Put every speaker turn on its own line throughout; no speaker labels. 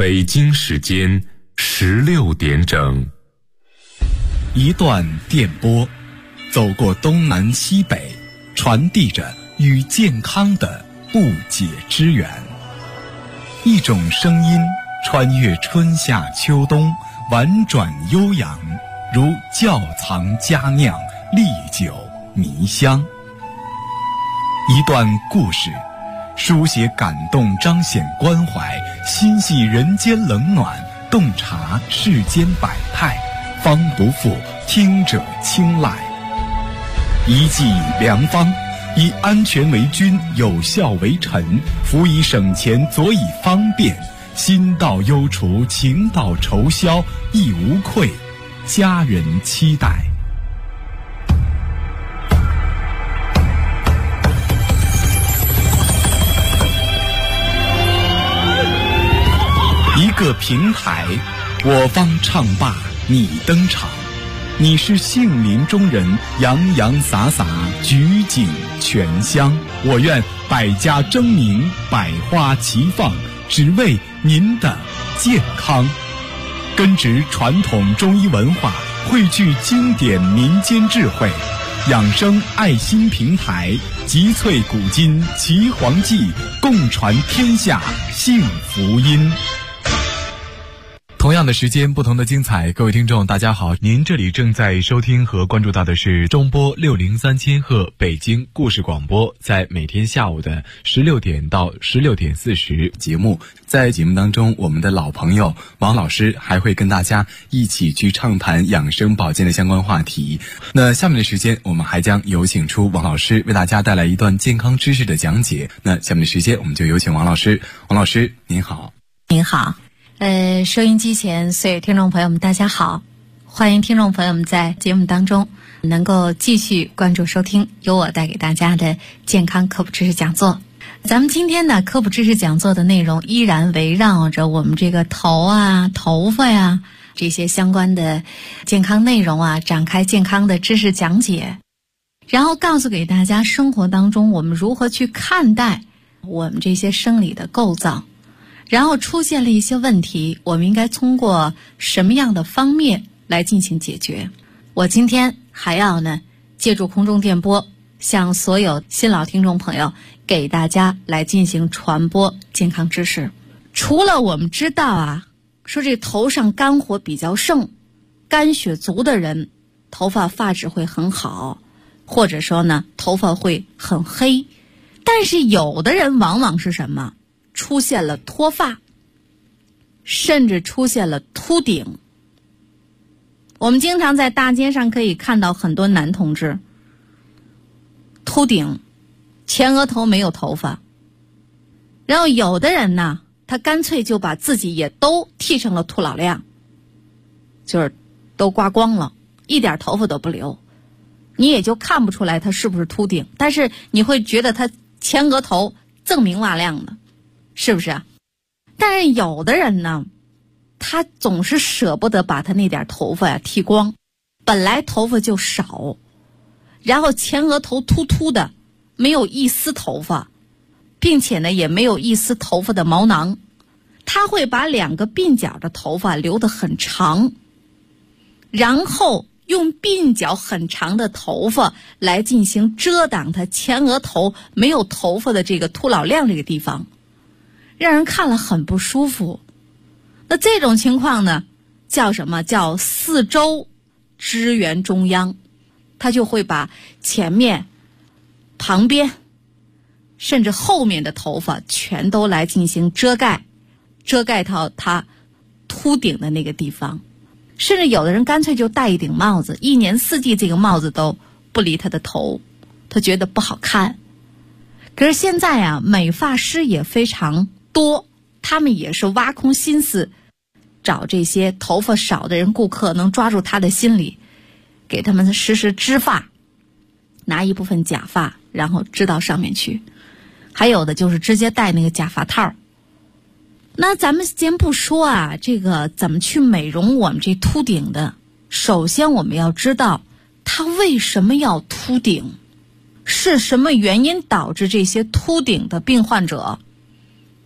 北京时间16点整。
一段电波，走过东南西北，传递着与健康的不解之缘。一种声音穿越春夏秋冬，婉转悠扬，如窖藏佳酿，历久弥香。一段故事，书写感动，彰显关怀，心系人间冷暖，洞察世间百态，方不负听者青睐。一剂良方，以安全为君，有效为臣，辅以省钱，佐以方便，心到忧除，情到愁消，亦无愧家人期待。一个平台，我方唱罢你登场，你是杏林中人，洋洋洒洒，举景全香。我愿百家争鸣，百花齐放，只为您的健康。根植传统中医文化，汇聚经典民间智慧，养生爱心平台，集萃古今岐黄记，共传天下幸福音。同样的时间，不同的精彩。各位听众大家好，您这里正在收听和关注到的是中波603千赫北京故事广播，在每天下午的16点到16点40节目。在节目当中，我们的老朋友王老师还会跟大家一起去畅谈养生保健的相关话题。那下面的时间，我们还将有请出王老师为大家带来一段健康知识的讲解。那下面的时间，我们就有请王老师。王老师您好。
您好。收音机前所有听众朋友们大家好，欢迎听众朋友们在节目当中能够继续关注收听由我带给大家的健康科普知识讲座。咱们今天的科普知识讲座的内容依然围绕着我们这个头啊、头发呀这些相关的健康内容啊，展开健康的知识讲解，然后告诉给大家生活当中我们如何去看待我们这些生理的构造，然后出现了一些问题，我们应该通过什么样的方面来进行解决。我今天还要借助空中电波，向所有新老听众朋友给大家来进行传播健康知识。除了我们知道说这头上肝火比较盛，肝血足的人头发发质会很好，或者说头发会很黑，但是有的人往往是什么？出现了脱发，甚至出现了秃顶。我们经常在大街上可以看到很多男同志秃顶，前额头没有头发，然后有的人他干脆就把自己也都剃成了秃老亮，就是都刮光了，一点头发都不留，你也就看不出来他是不是秃顶，但是你会觉得他前额头锃明瓦亮的，是不是啊？但是有的人他总是舍不得把他那点头发剃光，本来头发就少，然后前额头秃秃的，没有一丝头发，并且也没有一丝头发的毛囊，他会把两个鬓角的头发留得很长，然后用鬓角很长的头发来进行遮挡他前额头没有头发的这个秃老亮这个地方，让人看了很不舒服。那这种情况叫什么？叫四周支援中央，他就会把前面、旁边甚至后面的头发全都来进行遮盖到他秃顶的那个地方。甚至有的人干脆就戴一顶帽子，一年四季这个帽子都不离他的头，他觉得不好看。可是现在美发师也非常多，他们也是挖空心思找这些头发少的人顾客，能抓住他的心理，给他们实施织发，拿一部分假发然后织到上面去，还有的就是直接戴那个假发套。那咱们先不说这个怎么去美容我们这秃顶的，首先我们要知道他为什么要秃顶，是什么原因导致这些秃顶的病患者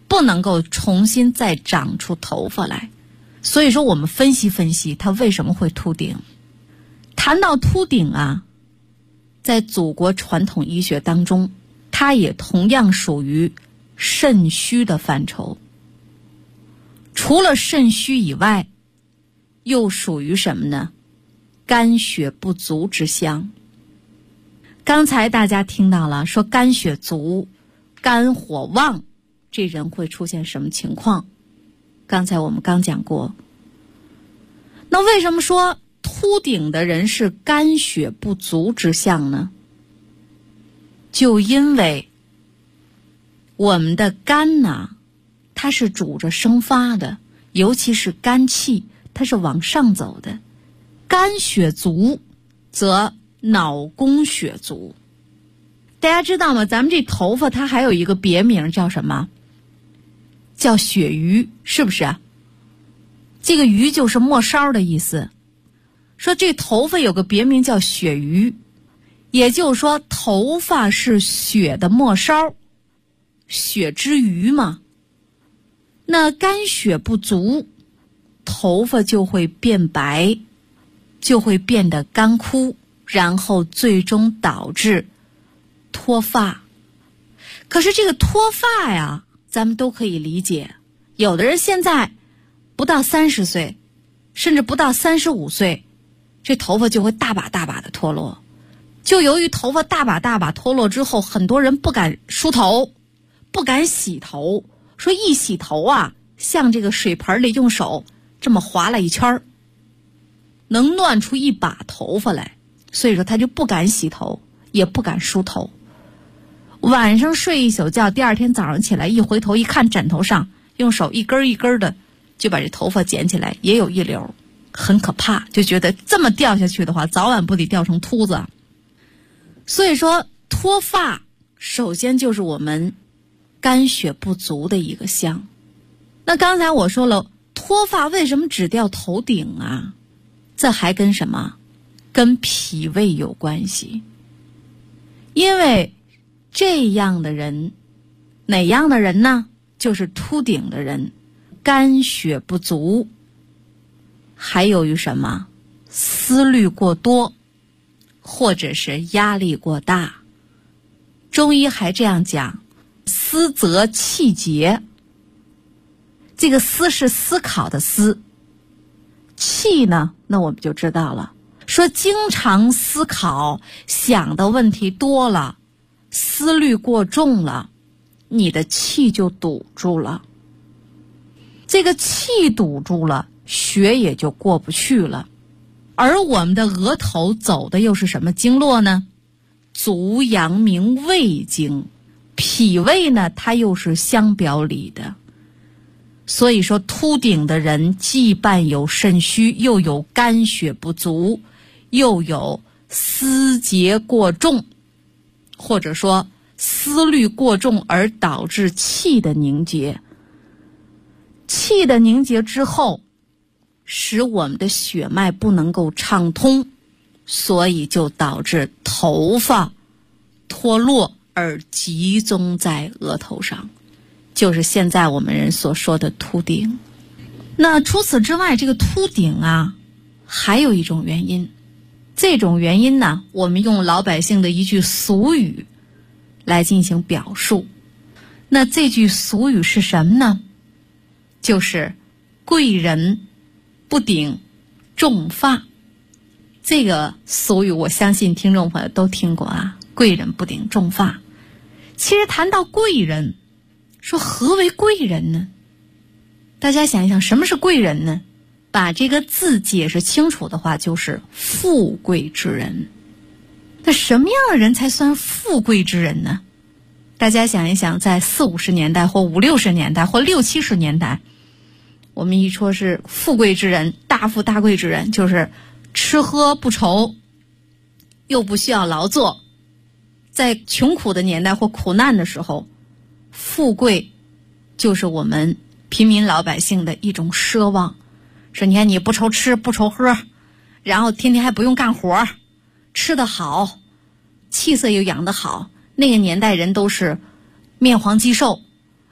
不能够重新再长出头发来。所以说我们分析分析它为什么会秃顶。谈到秃顶啊，在祖国传统医学当中，它也同样属于肾虚的范畴。除了肾虚以外，又属于什么呢？肝血不足之象。刚才大家听到了，说肝血足、肝火旺，这人会出现什么情况？刚才我们刚讲过。那为什么说秃顶的人是肝血不足之象呢？就因为我们的肝呐，它是主着生发的，尤其是肝气，它是往上走的。肝血足，则脑供血足。大家知道吗？咱们这头发它还有一个别名叫什么？叫血瘀，是不是？这个瘀就是末梢的意思。说这头发有个别名叫血瘀，也就是说头发是血的末梢，血之余嘛。那肝血不足，头发就会变白，就会变得干枯，然后最终导致脱发。可是这个脱发呀，咱们都可以理解。有的人现在不到30岁，甚至不到35岁，这头发就会大把大把的脱落。就由于头发大把大把脱落之后，很多人不敢梳头，不敢洗头，说一洗头啊，像这个水盆里用手这么划了一圈，能乱出一把头发来，所以说他就不敢洗头，也不敢梳头。晚上睡一宿觉，第二天早上起来一回头一看，枕头上用手一根一根的就把这头发捡起来，也有一绺，很可怕，就觉得这么掉下去的话，早晚不得掉成秃子。所以说脱发首先就是我们肝血不足的一个象。那刚才我说了，脱发为什么只掉头顶啊？这还跟什么？跟脾胃有关系。因为这样的人，哪样的人呢？就是秃顶的人，肝血不足，还有于什么？思虑过多，或者是压力过大。中医还这样讲，思则气结。这个思是思考的思，气呢，那我们就知道了，说经常思考，想的问题多了，思虑过重了，你的气就堵住了。这个气堵住了，血也就过不去了。而我们的额头走的又是什么经络呢？足阳明胃经。脾胃呢，它又是相表里的。所以说秃顶的人既伴有肾虚，又有肝血不足，又有思结过重，或者说思虑过重而导致气的凝结。气的凝结之后，使我们的血脉不能够畅通，所以就导致头发脱落而集中在额头上，就是现在我们人所说的秃顶。那除此之外，这个秃顶啊，还有一种原因。这种原因呢，我们用老百姓的一句俗语来进行表述。那这句俗语是什么呢？就是贵人不顶重发。这个俗语我相信听众朋友都听过啊，贵人不顶重发。其实谈到贵人，说何为贵人呢？大家想一想，什么是贵人呢？把这个字解释清楚的话，就是富贵之人。那什么样的人才算富贵之人呢？大家想一想，在40、50年代或50、60年代或60、70年代，我们一说是富贵之人，大富大贵之人，就是吃喝不愁，又不需要劳作。在穷苦的年代或苦难的时候，富贵就是我们平民老百姓的一种奢望。说你看，你不愁吃不愁喝，然后天天还不用干活，吃得好，气色又养得好。那个年代人都是面黄肌瘦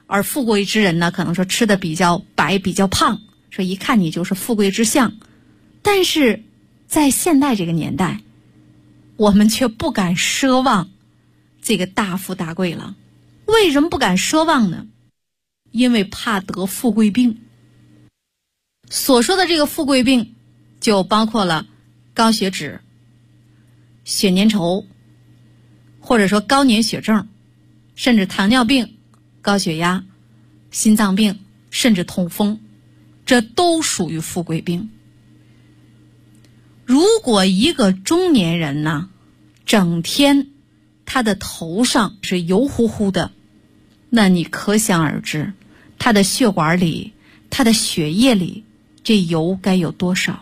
而富贵之人呢，可能说吃的比较白比较胖，说一看你就是富贵之相。但是在现代这个年代，我们却不敢奢望这个大富大贵了。为什么不敢奢望呢？因为怕得富贵病。所说的这个富贵病就包括了高血脂、血粘稠，或者说高粘血症，甚至糖尿病、高血压、心脏病，甚至痛风，这都属于富贵病。如果一个中年人呢，整天他的头上是油乎乎的，那你可想而知，他的血管里、他的血液里这油该有多少。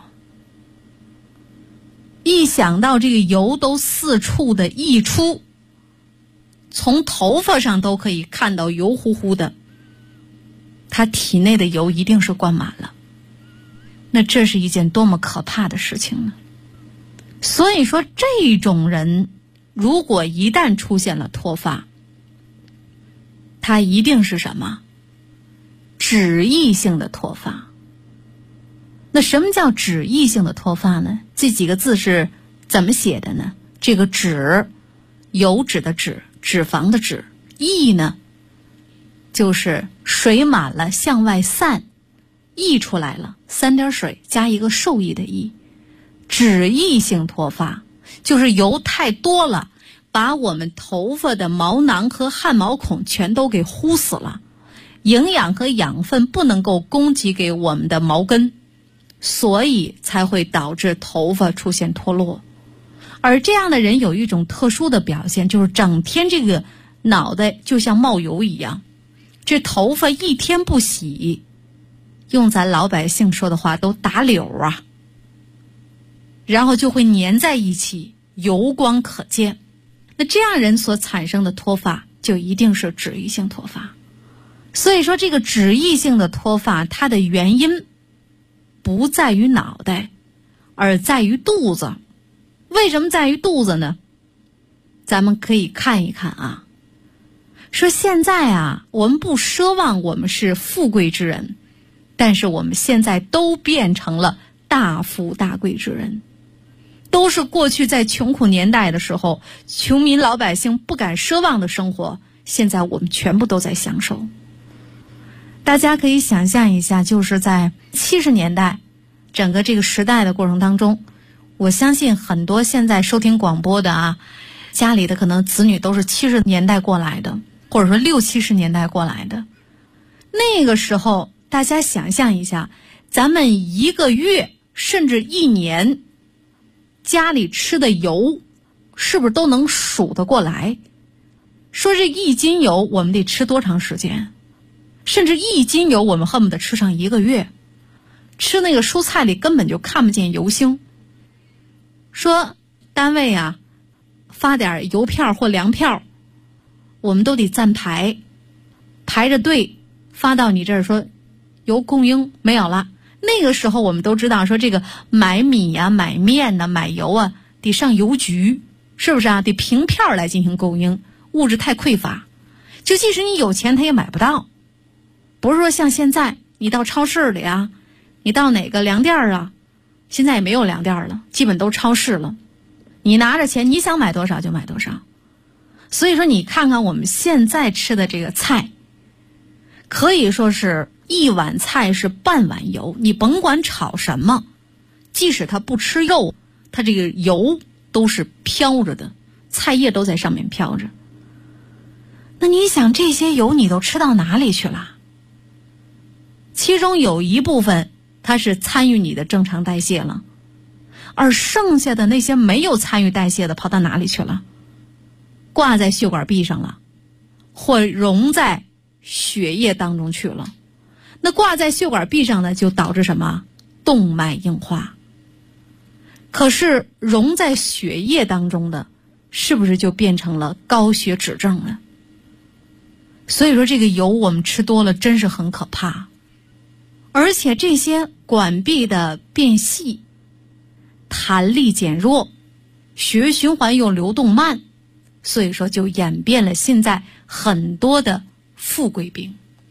一想到这个油都四处的溢出，从头发上都可以看到油乎乎的，他体内的油一定是灌满了。那这是一件多么可怕的事情呢？所以说这种人如果一旦出现了脱发，他一定是什么？脂溢性的脱发。那什么叫脂溢性的脱发呢？这几个字是怎么写的呢？这个脂，油脂的脂，脂肪的脂，溢呢，就是水满了向外散，溢出来了，三点水加一个受益的益。脂溢性脱发就是油太多了，把我们头发的毛囊和汗毛孔全都给糊死了，营养和养分不能够供给给我们的毛根，所以才会导致头发出现脱落。而这样的人有一种特殊的表现，就是整天这个脑袋就像冒油一样，这头发一天不洗，用咱老百姓说的话都打绺啊，然后就会粘在一起，油光可见。那这样人所产生的脱发就一定是脂溢性脱发。所以说这个脂溢性的脱发，它的原因不在于脑袋，而在于肚子。为什么在于肚子呢？咱们可以看一看啊，说现在啊，我们不奢望我们是富贵之人，但是我们现在都变成了大富大贵之人，都是过去在穷苦年代的时候，穷民老百姓不敢奢望的生活，现在我们全部都在享受。大家可以想象一下，就是在70年代整个这个时代的过程当中，我相信很多现在收听广播的啊，家里的可能子女都是70年代过来的，或者说60、70年代过来的。那个时候大家想象一下，咱们一个月甚至一年家里吃的油是不是都能数得过来？说这1斤油我们得吃多长时间？甚至1斤油我们恨不得吃上1个月。吃那个蔬菜里根本就看不见油星。说单位啊发点油票或粮票，我们都得站排着队发到你这儿，说油供应没有了。那个时候我们都知道说这个买米啊买面啊买油啊得上邮局，是不是啊？得凭票来进行供应，物质太匮乏，就即使你有钱他也买不到。不是说像现在你到超市里啊，你到哪个粮店啊，现在也没有粮店了，基本都超市了，你拿着钱你想买多少就买多少。所以说你看看我们现在吃的这个菜，可以说是一碗菜是半碗油，你甭管炒什么，即使它不吃肉，它这个油都是飘着的，菜叶都在上面飘着。那你想这些油你都吃到哪里去了？其中有一部分它是参与你的正常代谢了，而剩下的那些没有参与代谢的跑到哪里去了？挂在血管壁上了，或溶在血液当中去了。那挂在血管壁上呢，就导致什么？动脉硬化。可是溶在血液当中的，是不是就变成了高血脂症了？所以说这个油我们吃多了真是很可怕。而且这些管壁的变细，弹力减弱，血液循环又流动慢，所以说就演变了现在很多的富贵病。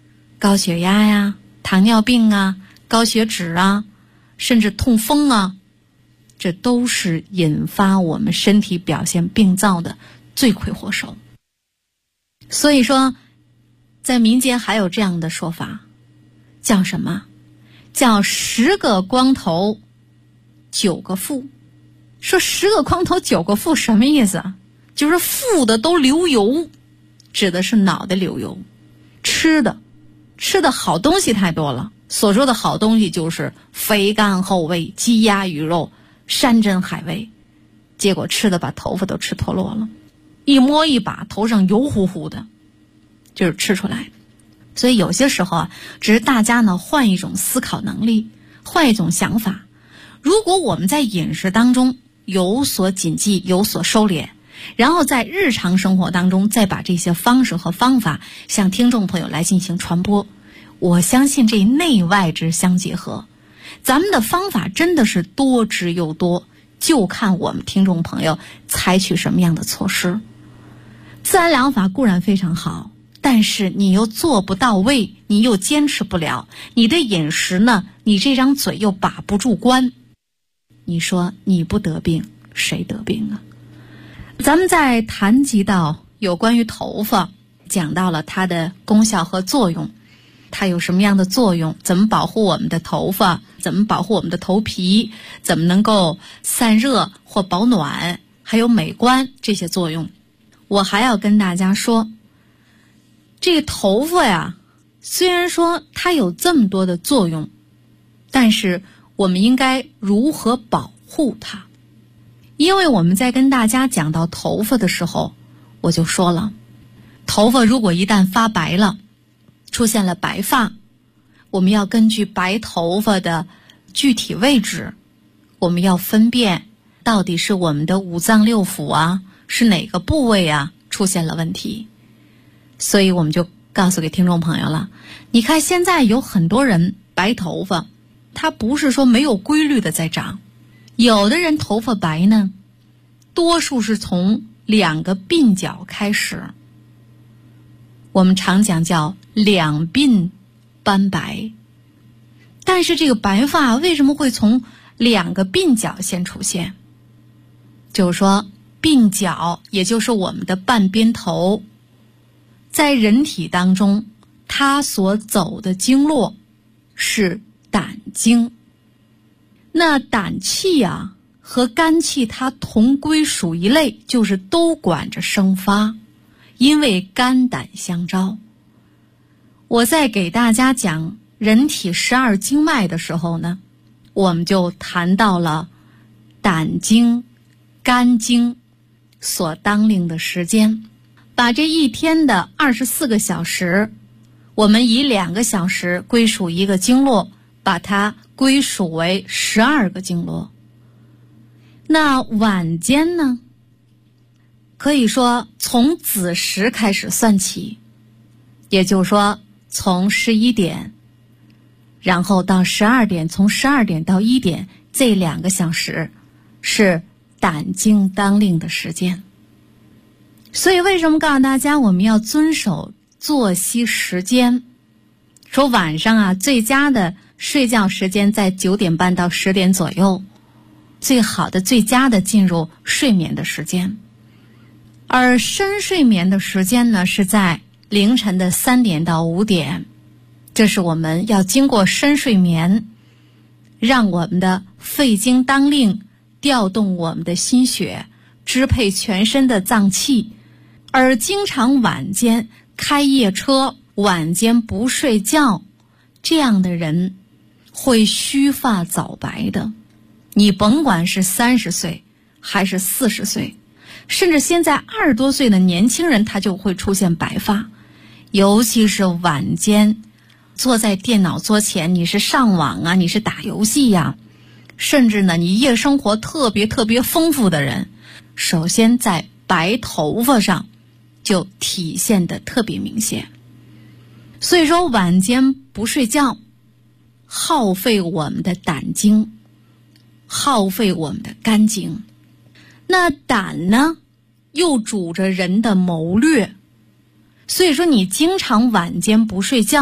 高血压呀、糖尿病啊、高血脂啊，甚至痛风啊，这都是引发我们身体表现病灶的罪魁祸首。所以说，在民间还有这样的说法，叫什么？叫10个光头9个富。说10个光头9个富什么意思啊？就是富的都流油，指的是脑袋流油。吃的好东西太多了，所说的好东西就是肥甘厚味、鸡鸭鱼肉、山珍海味，结果吃的把头发都吃脱落了，一摸一把头上油乎乎的，就是吃出来。所以有些时候啊，只是大家呢换一种思考能力，换一种想法。如果我们在饮食当中有所谨记，有所收敛，然后在日常生活当中再把这些方式和方法向听众朋友来进行传播，我相信这内外之相结合，咱们的方法真的是多之又多，就看我们听众朋友采取什么样的措施。自然疗法固然非常好，但是你又做不到位，你又坚持不了，你的饮食呢，你这张嘴又把不住关，你说你不得病谁得病啊？咱们在谈及到有关于头发，讲到了它的功效和作用，它有什么样的作用，怎么保护我们的头发，怎么保护我们的头皮，怎么能够散热或保暖，还有美观这些作用。我还要跟大家说，这个头发呀，虽然说它有这么多的作用，但是我们应该如何保护它？因为我们在跟大家讲到头发的时候，我就说了，头发如果一旦发白了，出现了白发，我们要根据白头发的具体位置，我们要分辨到底是我们的五脏六腑啊，是哪个部位啊出现了问题。所以我们就告诉给听众朋友了，你看现在有很多人白头发，他不是说没有规律的在长，有的人头发白呢，多数是从2个鬓角开始，我们常讲叫两鬓斑白。但是这个白发为什么会从2个鬓角先出现？就是说鬓角也就是我们的半边头，在人体当中它所走的经络是胆经。那胆气啊和肝气它同归属一类，就是都管着生发，因为肝胆相照。我在给大家讲人体12经脉的时候呢，我们就谈到了胆经、肝经所当令的时间，把这一天的24个小时，我们以2个小时归属一个经络，把它归属为12个经络。那晚间呢，可以说从子时开始算起，也就是说从11点，然后到12点，从12点到1点，这2个小时是胆经当令的时间。所以为什么告诉大家我们要遵守作息时间？说晚上啊，最佳的睡觉时间在9点半到10点左右，最好的最佳的进入睡眠的时间。而深睡眠的时间呢，是在凌晨的3点到5点，这是我们要经过深睡眠，让我们的肺经当令，调动我们的心血，支配全身的脏器。而经常晚间开夜车，晚间不睡觉，这样的人会须发早白的。你甭管是30岁还是40岁，甚至现在20多岁的年轻人，他就会出现白发。尤其是晚间坐在电脑桌前，你是上网啊，你是打游戏呀，甚至呢你夜生活特别丰富的人，首先在白头发上就体现得特别明显。所以说晚间不睡觉，耗费我们的胆经，耗费我们的肝经。那胆呢，又主着人的谋略，所以说你经常晚间不睡觉，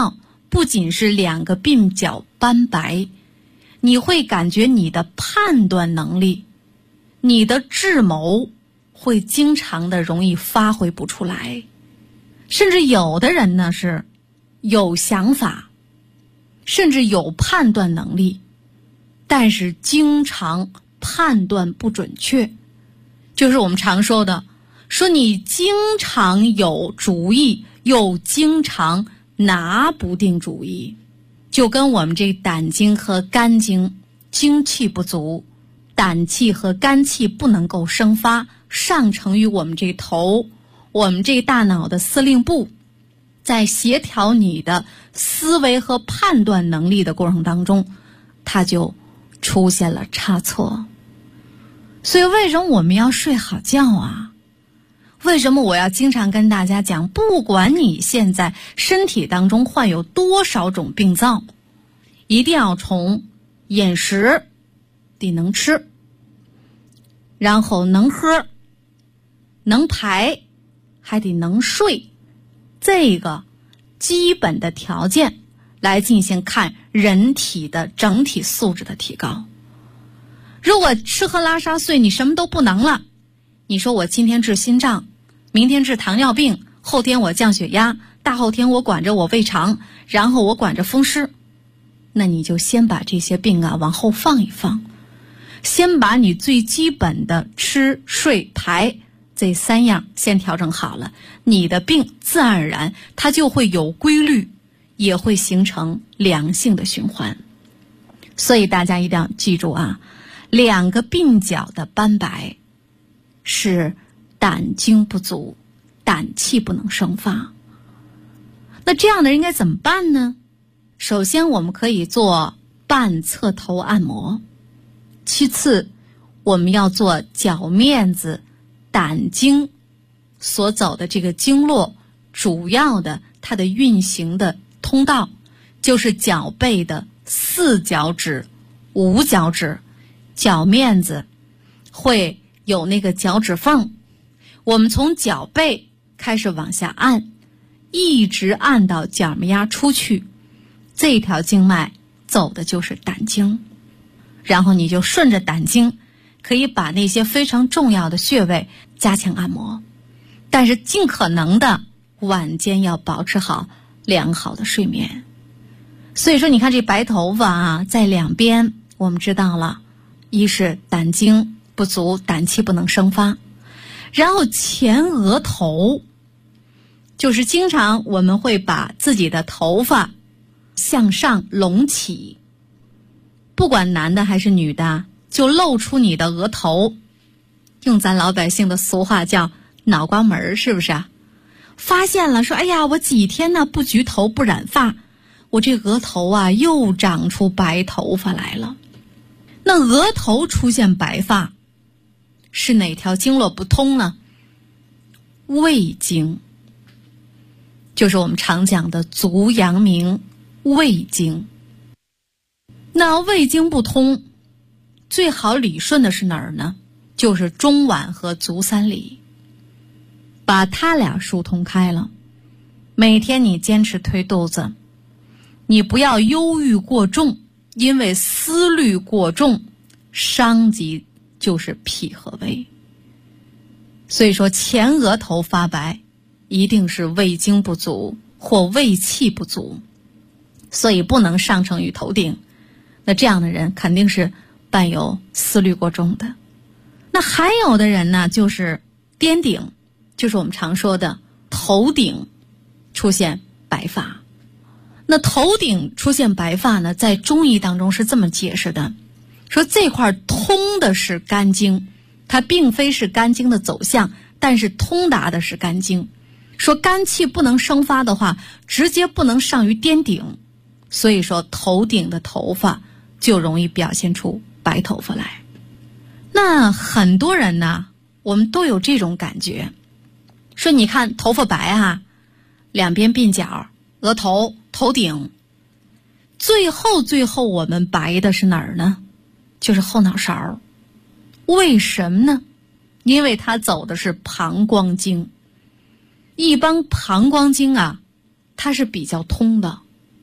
不仅是两个鬓角斑白，你会感觉你的判断能力，你的智谋会经常的容易发挥不出来，甚至有的人呢是有想法，甚至有判断能力，但是经常判断不准确，就是我们常说的，说你经常有主意，又经常拿不定主意，就跟我们这胆经和肝经精气不足，胆气和肝气不能够生发，上承于我们这头，我们这大脑的司令部，在协调你的思维和判断能力的过程当中，它就出现了差错。所以为什么我们要睡好觉啊？为什么我要经常跟大家讲，不管你现在身体当中患有多少种病灶，一定要从饮食得能吃，然后能喝，能排，还得能睡，这个基本的条件来进行看人体的整体素质的提高。如果吃喝拉撒睡你什么都不能了，你说我今天治心脏，明天治糖尿病，后天我降血压，大后天我管着我胃肠，然后我管着风湿，那你就先把这些病啊往后放一放，先把你最基本的吃睡排这三样先调整好了，你的病自然而然它就会有规律，也会形成良性的循环。所以大家一定要记住啊，两个鬓角的斑白是胆经不足，胆气不能生发。那这样的人应该怎么办呢？首先我们可以做半侧头按摩，其次我们要做脚面子胆经所走的这个经络，主要的它的运行的通道就是脚背的四脚趾、五脚趾，脚面子会有那个脚趾缝，我们从脚背开始往下按，一直按到脚面丫出去，这条经脉走的就是胆经，然后你就顺着胆经可以把那些非常重要的穴位加强按摩，但是尽可能的晚间要保持好良好的睡眠。所以说你看这白头发啊，在两边我们知道了，一是胆经不足，胆气不能生发，然后前额头就是经常我们会把自己的头发向上隆起，不管男的还是女的，就露出你的额头，用咱老百姓的俗话叫脑瓜门，是不是啊？发现了说，哎呀，我几天呢不焗头不染发，我这额头啊又长出白头发来了。那额头出现白发是哪条经络不通呢？胃经，就是我们常讲的足阳明胃经。那胃经不通，最好理顺的是哪儿呢？就是中脘和足三里，把它俩疏通开了。每天你坚持推肚子，你不要忧郁过重，因为思虑过重伤及就是脾和胃。所以说前额头发白一定是胃经不足或胃气不足，所以不能上承于头顶，那这样的人肯定是伴有思虑过重的。那还有的人呢，就是颠顶，就是我们常说的头顶出现白发。那头顶出现白发呢，在中医当中是这么解释的，说这块通的是肝经，它并非是肝经的走向，但是通达的是肝经。说肝气不能生发的话，直接不能上于颠顶，所以说头顶的头发就容易表现出白头发来。那很多人呢，我们都有这种感觉，说你看头发白啊，两边鬓角、额头、头顶，最后我们白的是哪儿呢？就是后脑勺。为什么呢？因为它走的是膀胱经。一般膀胱经啊，它是比较通的，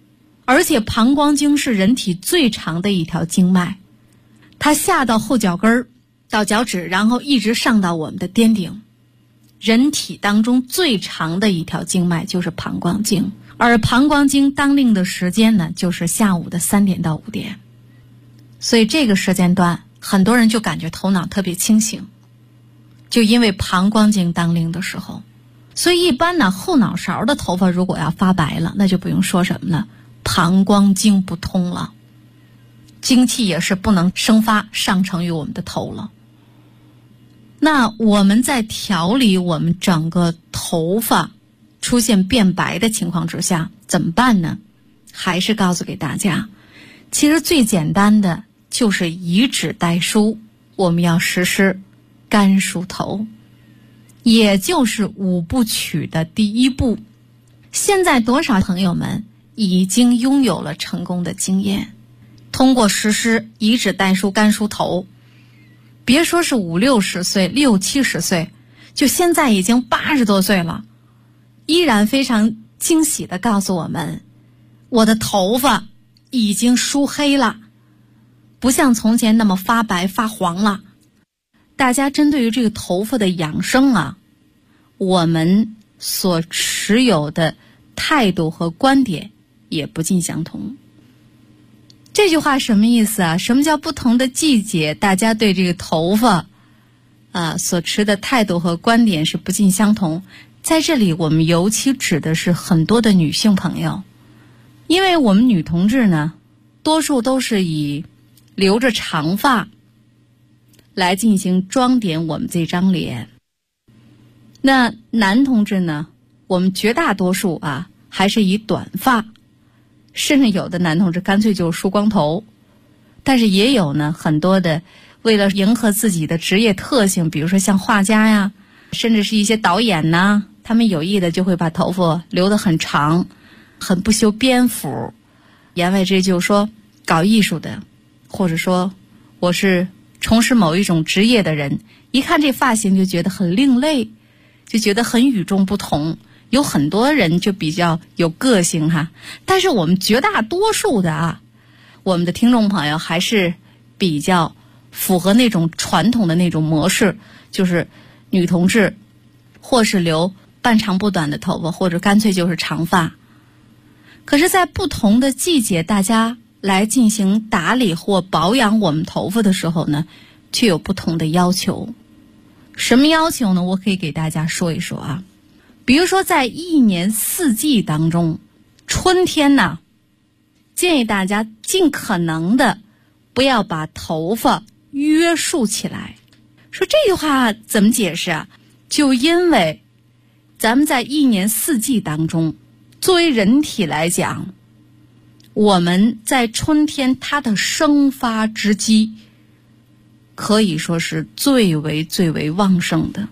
而且膀胱经是人体最长的一条经脉，它下到后脚跟儿，到脚趾，然后一直上到我们的巅顶。人体当中最长的一条经脉就是膀胱经，而膀胱经当令的时间呢，就是下午的3点到5点。所以这个时间段，很多人就感觉头脑特别清醒，就因为膀胱经当令的时候。所以一般呢，后脑勺的头发如果要发白了，那就不用说什么了，膀胱经不通了，精气也是不能生发上承于我们的头了。那我们在调理我们整个头发出现变白的情况之下怎么办呢？还是告诉给大家，其实最简单的就是以指代梳，我们要实施干梳头，也就是5部曲的第1步。现在多少朋友们已经拥有了成功的经验，通过实施以指代梳干梳头，别说是50、60岁、60、70岁，就现在已经80多岁了，依然非常惊喜地告诉我们，我的头发已经梳黑了，不像从前那么发白发黄了。大家针对于这个头发的养生啊，我们所持有的态度和观点也不尽相同。这句话什么意思啊？什么叫不同的季节大家对这个头发所持的态度和观点是不尽相同？在这里我们尤其指的是很多的女性朋友，因为我们女同志呢，多数都是以留着长发来进行装点我们这张脸。那男同志呢，我们绝大多数还是以短发，甚至有的男同志干脆就梳光头。但是也有呢，很多的为了迎合自己的职业特性，比如说像画家呀，甚至是一些导演呐，他们有意的就会把头发留得很长，很不修边幅。言外之意就是说，搞艺术的，或者说我是从事某一种职业的人，一看这发型就觉得很另类，就觉得很与众不同。有很多人就比较有个性哈，但是我们绝大多数的我们的听众朋友还是比较符合那种传统的那种模式，就是女同志或是留半长不短的头发，或者干脆就是长发。可是在不同的季节，大家来进行打理或保养我们头发的时候呢，却有不同的要求。什么要求呢？我可以给大家说一说比如说在1年4季当中，春天呢，建议大家尽可能的不要把头发约束起来。说这句话怎么解释就因为咱们在1年4季当中，作为人体来讲，我们在春天它的生发之机可以说是最为旺盛的。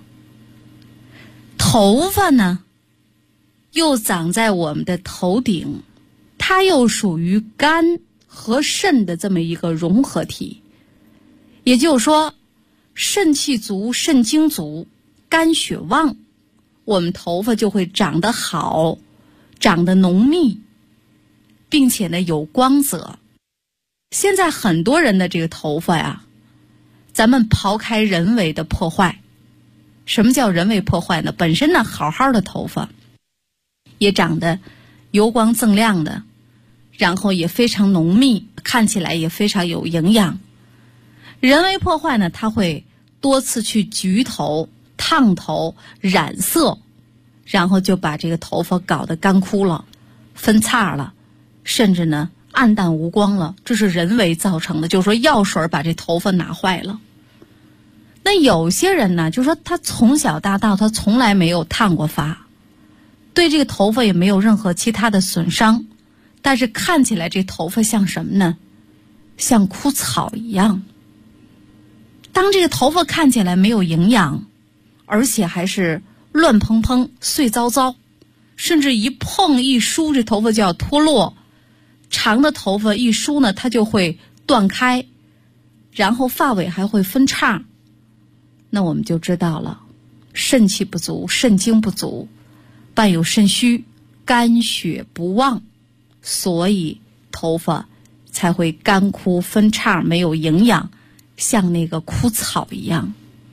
头发呢又长在我们的头顶，它又属于肝和肾的这么一个融合体。也就是说，肾气足、肾精足、肝血旺，我们头发就会长得好，长得浓密，并且呢有光泽。现在很多人的这个头发咱们刨开人为的破坏。什么叫人为破坏呢？本身呢好好的头发也长得油光锃亮的，然后也非常浓密，看起来也非常有营养。人为破坏呢，它会多次去焗头、烫头、染色，然后就把这个头发搞得干枯了、分叉了，甚至呢暗淡无光了。这是人为造成的，就是说药水把这头发拿坏了。那有些人呢，就是说他从小大到他从来没有烫过发，对这个头发也没有任何其他的损伤，但是看起来这头发像什么呢？像枯草一样。当这个头发看起来没有营养，而且还是乱蓬蓬、碎糟糟，甚至一碰一梳这头发就要脱落，长的头发一梳呢它就会断开，然后发尾还会分叉，那我们就知道了，肾气不足、肾精不足，伴有肾虚、肝血不旺，所以头发才会干枯分叉，没有营养，像那个枯草一样。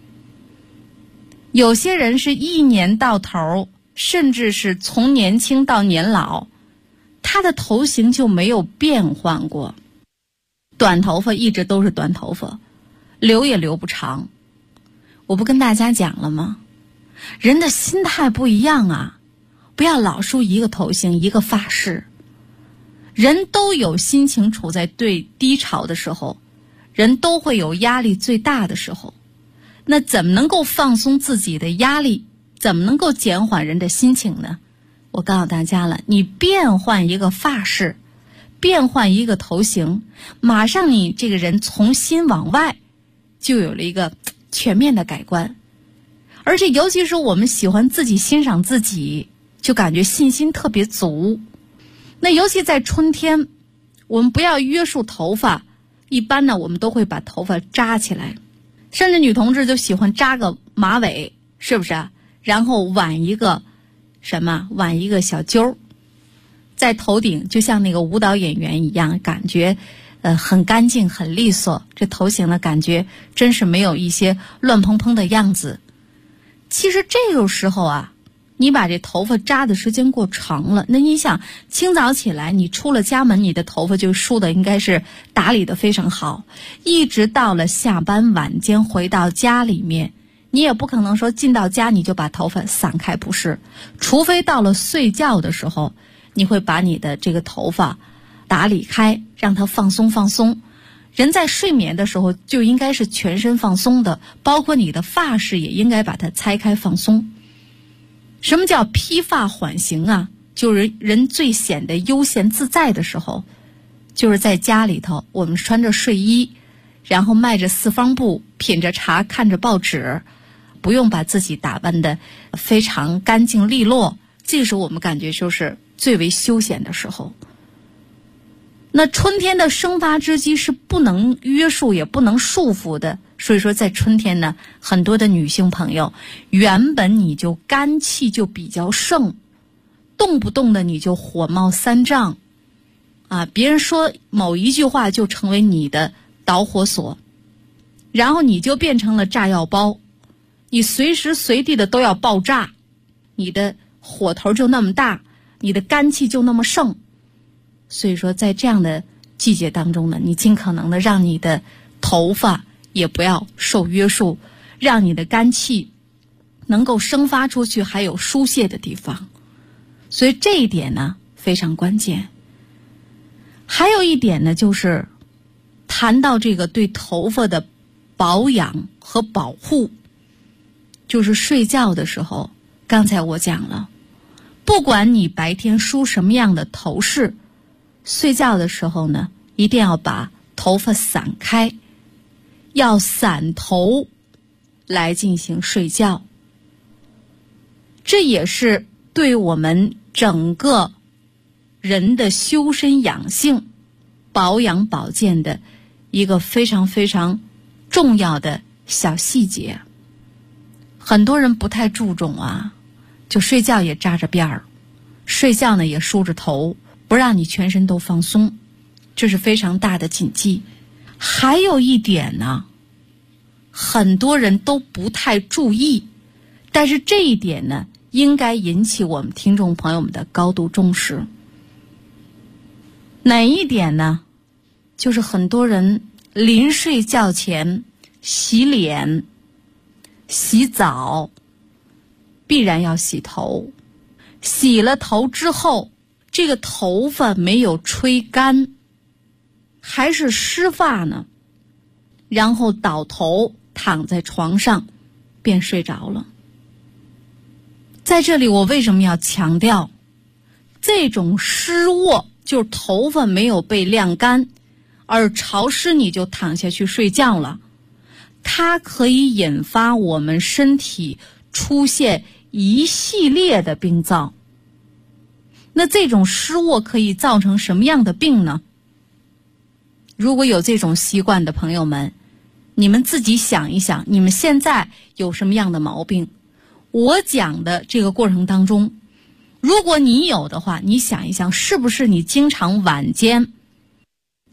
有些人是一年到头，甚至是从年轻到年老，他的头型就没有变换过。短头发一直都是短头发，留也留不长。我不跟大家讲了吗？人的心态不一样啊，不要老梳一个头型一个发饰。人都有心情处在最低潮的时候，人都会有压力最大的时候。那怎么能够放松自己的压力？怎么能够减缓人的心情呢？我告诉大家了，你变换一个发饰，变换一个头型，马上你这个人从心往外就有了一个全面的改观。而且尤其是我们喜欢自己欣赏自己，就感觉信心特别足。那尤其在春天，我们不要约束头发，一般呢我们都会把头发扎起来，甚至女同志就喜欢扎个马尾，是不是啊？然后挽一个挽一个小揪在头顶，就像那个舞蹈演员一样，感觉很干净很利索，这头型的感觉真是没有一些乱蓬蓬的样子。其实这个时候啊，你把这头发扎的时间过长了，那你想清早起来你出了家门，你的头发就梳的应该是打理的非常好，一直到了下班晚间回到家里面，你也不可能说进到家你就把头发散开，不是，除非到了睡觉的时候，你会把你的这个头发打理开，让它放松放松。人在睡眠的时候就应该是全身放松的，包括你的发饰也应该把它拆开放松。什么叫披发缓刑啊？就是人最显得悠闲自在的时候，就是在家里头我们穿着睡衣，然后迈着四方步，品着茶，看着报纸，不用把自己打扮得非常干净利落，这时候我们感觉就是最为休闲的时候。那春天的生发之机是不能约束也不能束缚的，所以说在春天呢，很多的女性朋友原本你就肝气就比较盛，动不动的你就火冒三丈啊，别人说某一句话就成为你的导火索，然后你就变成了炸药包，你随时随地的都要爆炸，你的火头就那么大，你的肝气就那么盛。所以说在这样的季节当中呢，你尽可能的让你的头发也不要受约束，让你的肝气能够生发出去，还有疏泄的地方。所以这一点呢非常关键。还有一点呢，就是谈到这个对头发的保养和保护，就是睡觉的时候，刚才我讲了，不管你白天梳什么样的头饰，睡觉的时候呢，一定要把头发散开，要散头来进行睡觉。这也是对我们整个人的修身养性、保养保健的一个非常非常重要的小细节。很多人不太注重啊，就睡觉也扎着辫儿，睡觉呢也梳着头，不让你全身都放松，这是非常大的禁忌。还有一点呢，很多人都不太注意，但是这一点呢，应该引起我们听众朋友们的高度重视。哪一点呢？就是很多人临睡觉前洗脸、洗澡，必然要洗头。洗了头之后，这个头发没有吹干，还是湿发呢，然后倒头躺在床上便睡着了。在这里我为什么要强调，这种湿卧就是头发没有被晾干而潮湿你就躺下去睡觉了，它可以引发我们身体出现一系列的病灶。那这种湿卧可以造成什么样的病呢？如果有这种习惯的朋友们，你们自己想一想，你们现在有什么样的毛病？我讲的这个过程当中，如果你有的话，你想一想，是不是你经常晚间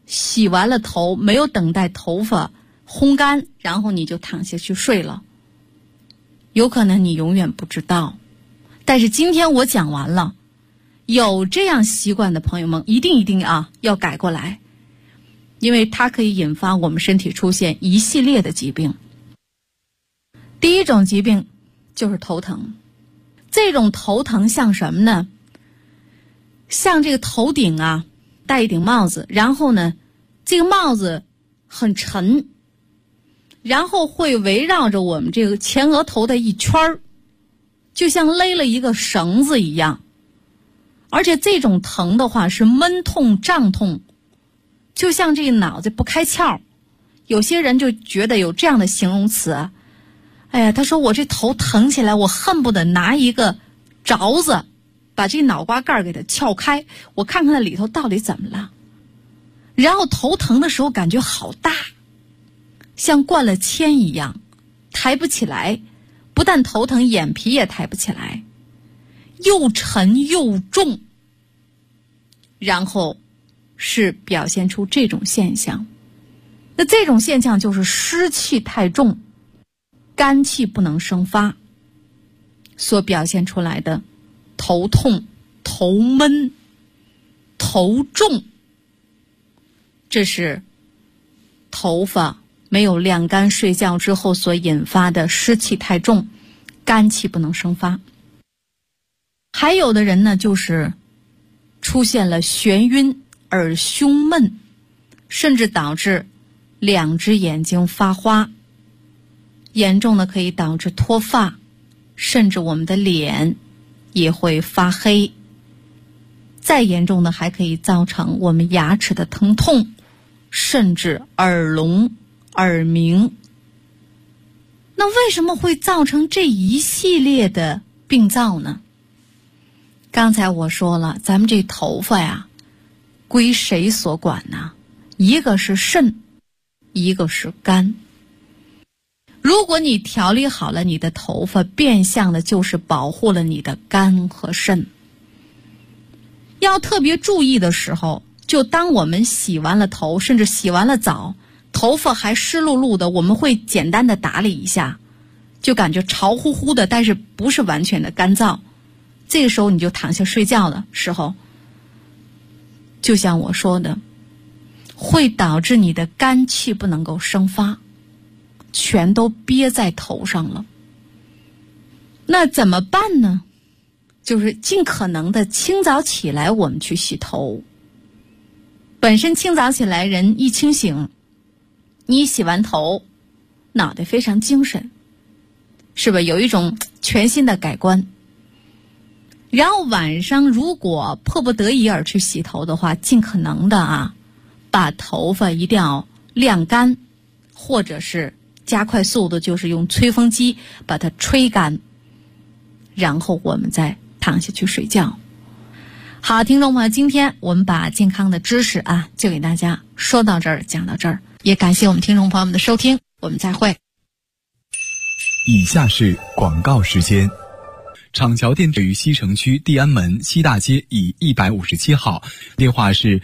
洗完了头，没有等待头发烘干，然后你就躺下去睡了。有可能你永远不知道。但是今天我讲完了，有这样习惯的朋友们，一定要改过来，因为它可以引发我们身体出现一系列的疾病。第一种疾病就是头疼。这种头疼像什么呢？像这个头顶戴一顶帽子，然后呢这个帽子很沉，然后会围绕着我们这个前额头的一圈儿，就像勒了一个绳子一样。而且这种疼的话是闷痛胀痛，就像这个脑子不开窍。有些人就觉得有这样的形容词，他说我这头疼起来，我恨不得拿一个凿子把这脑瓜盖给它撬开，我看看那里头到底怎么了。然后头疼的时候感觉好大，像灌了铅一样，抬不起来，不但头疼，眼皮也抬不起来，又沉又重，然后是表现出这种现象。那这种现象就是湿气太重，肝气不能生发所表现出来的头痛、头闷、头重。这是头发没有晾干睡觉之后所引发的湿气太重，肝气不能生发。还有的人呢，就是出现了眩晕、耳胸闷，甚至导致两只眼睛发花，严重的可以导致脱发，甚至我们的脸也会发黑。再严重的还可以造成我们牙齿的疼痛，甚至耳聋、耳鸣。那为什么会造成这一系列的病灶呢？刚才我说了，咱们这头发呀，归谁所管呢？一个是肾，一个是肝。如果你调理好了你的头发，变相的就是保护了你的肝和肾。要特别注意的时候，就当我们洗完了头，甚至洗完了澡，头发还湿漉漉的，我们会简单的打理一下，就感觉潮乎乎的，但是不是完全的干燥。这个时候你就躺下睡觉的时候，就像我说的，会导致你的肝气不能够生发，全都憋在头上了。那怎么办呢？就是尽可能的清早起来我们去洗头。本身清早起来人一清醒，你洗完头脑袋非常精神，是吧？有一种全新的改观。然后晚上如果迫不得已而去洗头的话，尽可能的把头发一定要晾干，或者是加快速度，就是用吹风机把它吹干，然后我们再躺下去睡觉。好，听众朋友，今天我们把健康的知识就给大家说到这儿，讲到这儿，也感谢我们听众朋友们的收听，我们再会。
以下是广告时间。厂桥店位于西城区地安门西大街以157号，电话是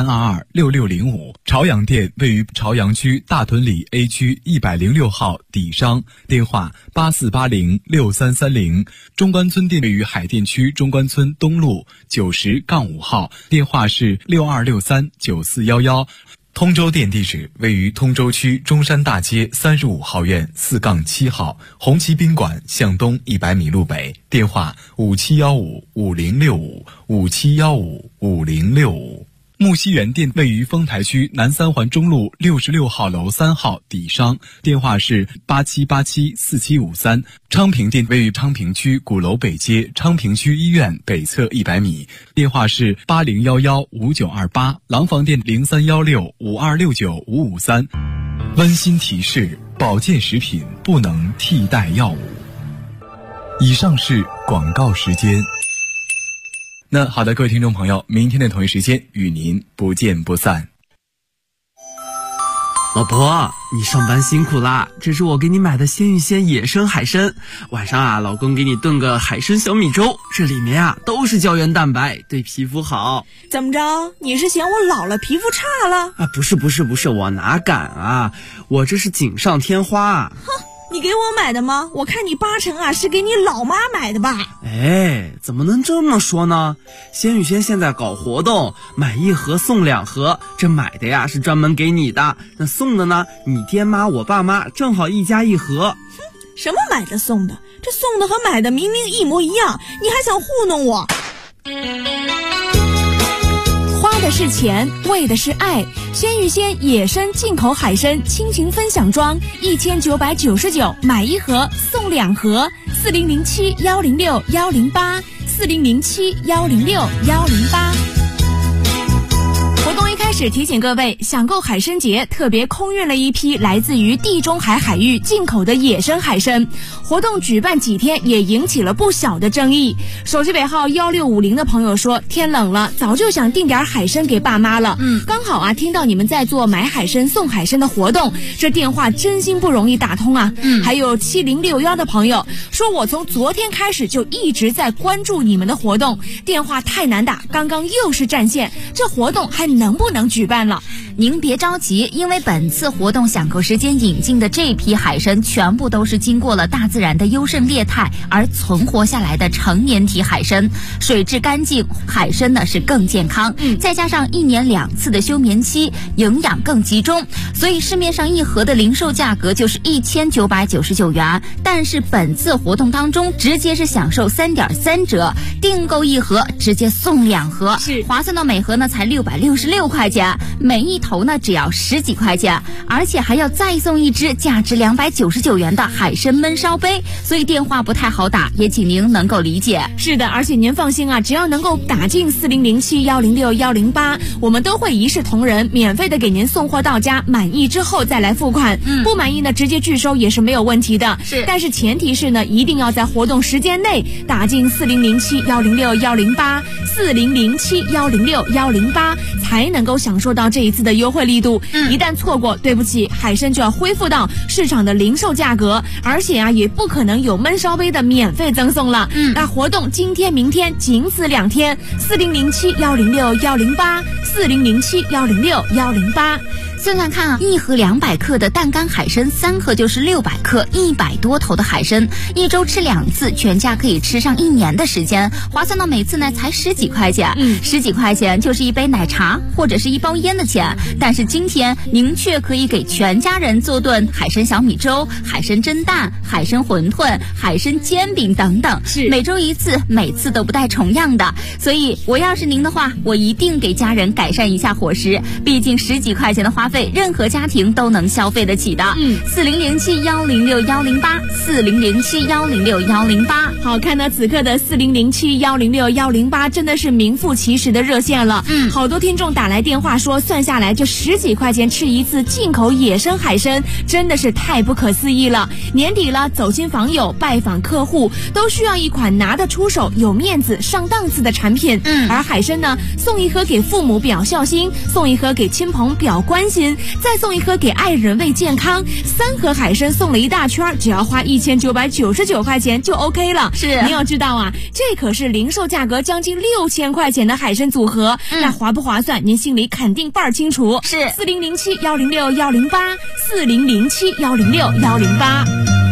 83226605。朝阳店位于朝阳区大屯里 A 区106号底商，电话84806330。中关村店位于海淀区中关村东路90-5号，电话是62639411。通州店地址位于通州区中山大街35号院4-7号，红旗宾馆向东100米路北，电话57155065，57155065。木樨园店位于丰台区南三环中路66号楼3号底商，电话是87874753。昌平店位于昌平区鼓楼北街昌平区医院北侧100米，电话是80115928。廊坊店031652695553。温馨提示：保健食品不能替代药物。以上是广告时间。那好的，各位听众朋友，明天的同一时间与您不见不散。
老婆，你上班辛苦啦，这是我给你买的鲜芋仙野生海参，晚上啊，老公给你炖个海参小米粥，这里面啊都是胶原蛋白，对皮肤好。
怎么着？你是嫌我老了皮肤差了？
啊，不是，我哪敢啊，我这是锦上添花。
哼，你给我买的吗？我看你八成啊是给你老妈买的吧？
哎，怎么能这么说呢？鲜芋仙现在搞活动，买1盒送2盒，这买的呀是专门给你的，那送的呢，你爹妈我爸妈正好1家1盒。
哼，什么买的送的？这送的和买的明明一模一样，你还想糊弄我？花的是钱，为的是爱。鲜芋仙野生进口海参亲情分享装1999，买1盒送2盒，4007-106-108，4007-106-108。活动一开始提醒各位，想购海参节特别空运了一批来自于地中海海域进口的野生海参。活动举办几天也引起了不小的争议。手机尾号1650的朋友说，天冷了，早就想订点海参给爸妈了。刚好啊，听到你们在做买海参送海参的活动，这电话真心不容易打通啊。还有7061的朋友说，我从昨天开始就一直在关注你们的活动，电话太难打，刚刚又是占线，这活动还能不能举办了？
您别着急，因为本次活动享购时间引进的这批海参全部都是经过了大自然的优胜劣汰而存活下来的成年体海参，水质干净，海参呢是更健康，再加上1年2次的休眠期，营养更集中，所以市面上1盒的零售价格就是1999元，但是本次活动当中直接是享受3.3折，订购1盒直接送2盒，
是
划算到每盒呢才666块钱，每一头呢只要10几块钱，而且还要再送1只价值299元的海参焖烧杯，所以电话不太好打，也请您能够理解。
是的，而且您放心啊，只要能够打进4007-106-108，我们都会一视同仁，免费的给您送货到家，满意之后再来付款，不满意呢直接拒收也是没有问题的。
是，
但是前提是呢，一定要在活动时间内打进4007-106-108 4007-106-108，才能够享受到这一次的优惠力度。一旦错过，对不起，海参就要恢复到市场的零售价格，而且啊也不可能有焖烧杯的免费赠送了。那活动今天明天仅此2天，4007-106-108 4007-106-108。
算算看啊，1盒200克的淡干海参，3盒就是600克，100多头的海参，1周吃2次，全家可以吃上1年的时间，划算到每次呢才10几块钱，10几块钱就是一杯奶茶或者是一包烟的钱。但是今天您却可以给全家人做顿海参小米粥、海参蒸蛋、海参馄饨、海参煎饼等等，
是
每周1次，每次都不带重样的。所以我要是您的话，我一定给家人改善一下伙食，毕竟10几块钱的花费，任何家庭都能消费得起的。4007-106-108 4007-106-108。
好，看到此刻的4007-106-108真的是名副其实的热线了。好多听众打来电话说，算下来就10几块钱吃1次进口野生海参，真的是太不可思议了。年底了，走亲访友、拜访客户都需要一款拿得出手、有面子、上档次的产品。而海参呢，送1盒给父母表孝心，送1盒给亲朋表关心，再送1盒给爱人为健康，3盒海参送了一大圈，只要花1999块钱就 OK 了。
是，
您要知道啊，这可是零售价格将近6000块钱的海参组合，那划不划算？您心里肯定倍儿清楚。
是
4007-106-108 4007-106-108。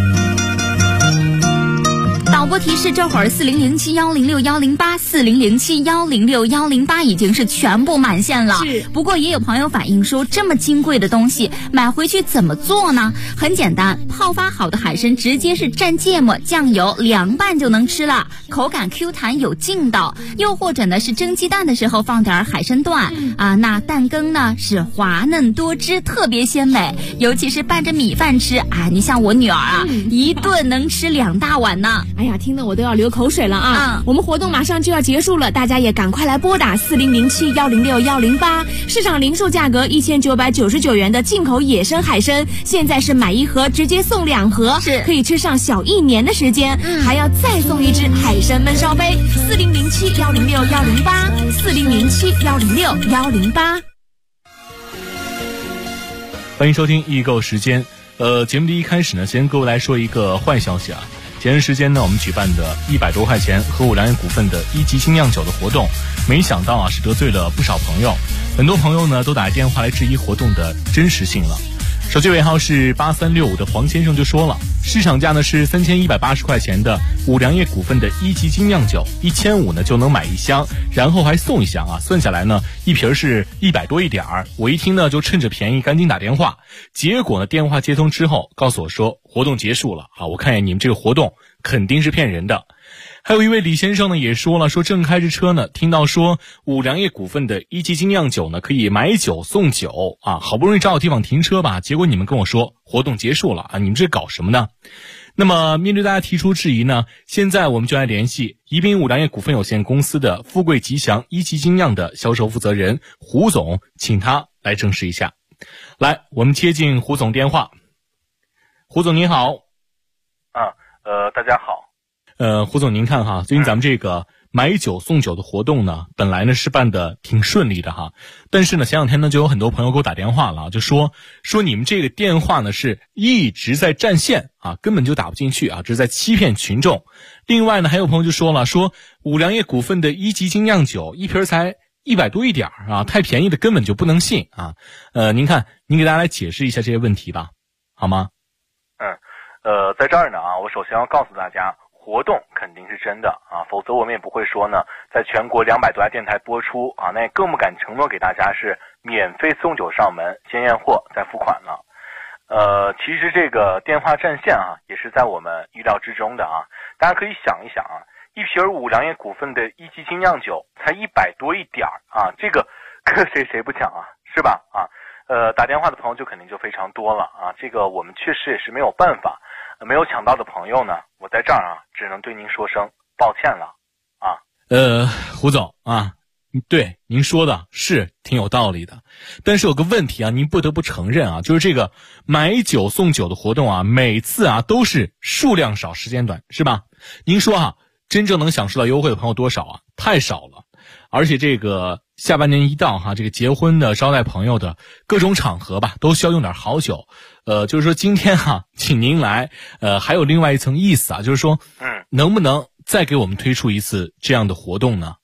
导播提示，这会儿4007-106-108 4007-106-108已经是全部满线了。
是，
不过也有朋友反映说，这么金贵的东西买回去怎么做呢？很简单，泡发好的海参直接是蘸芥末、酱油凉拌就能吃了，口感 Q 弹有劲道。又或者呢是蒸鸡蛋的时候放点海参段那蛋羹呢是滑嫩多汁，特别鲜美，尤其是拌着米饭吃你像我女儿一顿能吃2大碗呢。
哎呀，听得我都要流口水了啊！我们活动马上就要结束了，大家也赶快来拨打4007-106-108。市场零售价格1999元的进口野生海参，现在是买1盒直接送2盒，
是
可以吃上小1年的时间，还要再送1只海参焖烧杯。4007-106-108 4007-106-108。
欢迎收听易购时间。节目的一开始呢，先跟各位来说一个坏消息啊。前段时间呢，我们举办的100多块钱和五粮液股份的1级精酿酒的活动，没想到啊是得罪了不少朋友，很多朋友呢都打电话来质疑活动的真实性了。手机尾号是8365的黄先生就说了，市场价呢是3180块钱的五粮液股份的1级精酿酒，1500呢就能买1箱，然后还送1箱啊，算下来呢一瓶是100多一点儿。我一听呢就趁着便宜赶紧打电话，结果呢电话接通之后告诉我说活动结束了啊，我看见你们这个活动肯定是骗人的。还有一位李先生呢也说了，说正开着车呢，听到说五粮液股份的1级精酿酒呢可以买酒送酒啊，好不容易找好地方停车吧，结果你们跟我说活动结束了啊，你们这搞什么呢？那么面对大家提出质疑呢，现在我们就来联系宜宾五粮液股份有限公司的富贵吉祥1级精酿的销售负责人胡总，请他来证实一下。来，我们接进胡总电话。胡总您好。
大家好。
胡总您看哈，最近咱们这个买酒送酒的活动呢，本来呢是办的挺顺利的哈，但是呢前两天呢就有很多朋友给我打电话了，就说你们这个电话呢是一直在占线啊，根本就打不进去啊，这是在欺骗群众。另外呢还有朋友就说了，说五粮液股份的1级精酿酒一瓶才100多一点啊，太便宜的根本就不能信啊。您看您给大家来解释一下这些问题吧，好吗？
在这儿呢啊，我首先要告诉大家，活动肯定是真的啊，否则我们也不会说呢，在全国200多家电台播出啊，那也更不敢承诺给大家是免费送酒上门，先验货再付款了。其实这个电话占线啊，也是在我们意料之中的啊。大家可以想一想啊，一瓶五粮液股份的1级精酿酒才100多一点啊，这个谁不抢啊，是吧？啊，打电话的朋友就肯定就非常多了啊，这个我们确实也是没有办法。没有抢到的朋友呢，我在这儿啊，只能对您说声抱歉了啊。
胡总啊，对您说的是挺有道理的，但是有个问题啊，您不得不承认啊，就是这个买酒送酒的活动啊，每次啊都是数量少时间短，是吧？您说啊，真正能享受到优惠的朋友多少啊？太少了。而且这个下半年一到哈，这个结婚的、招待朋友的各种场合吧，都需要用点好酒。就是说今天哈，请您来，还有另外一层意思啊，就是说，能不能再给我们推出一次这样的活动呢？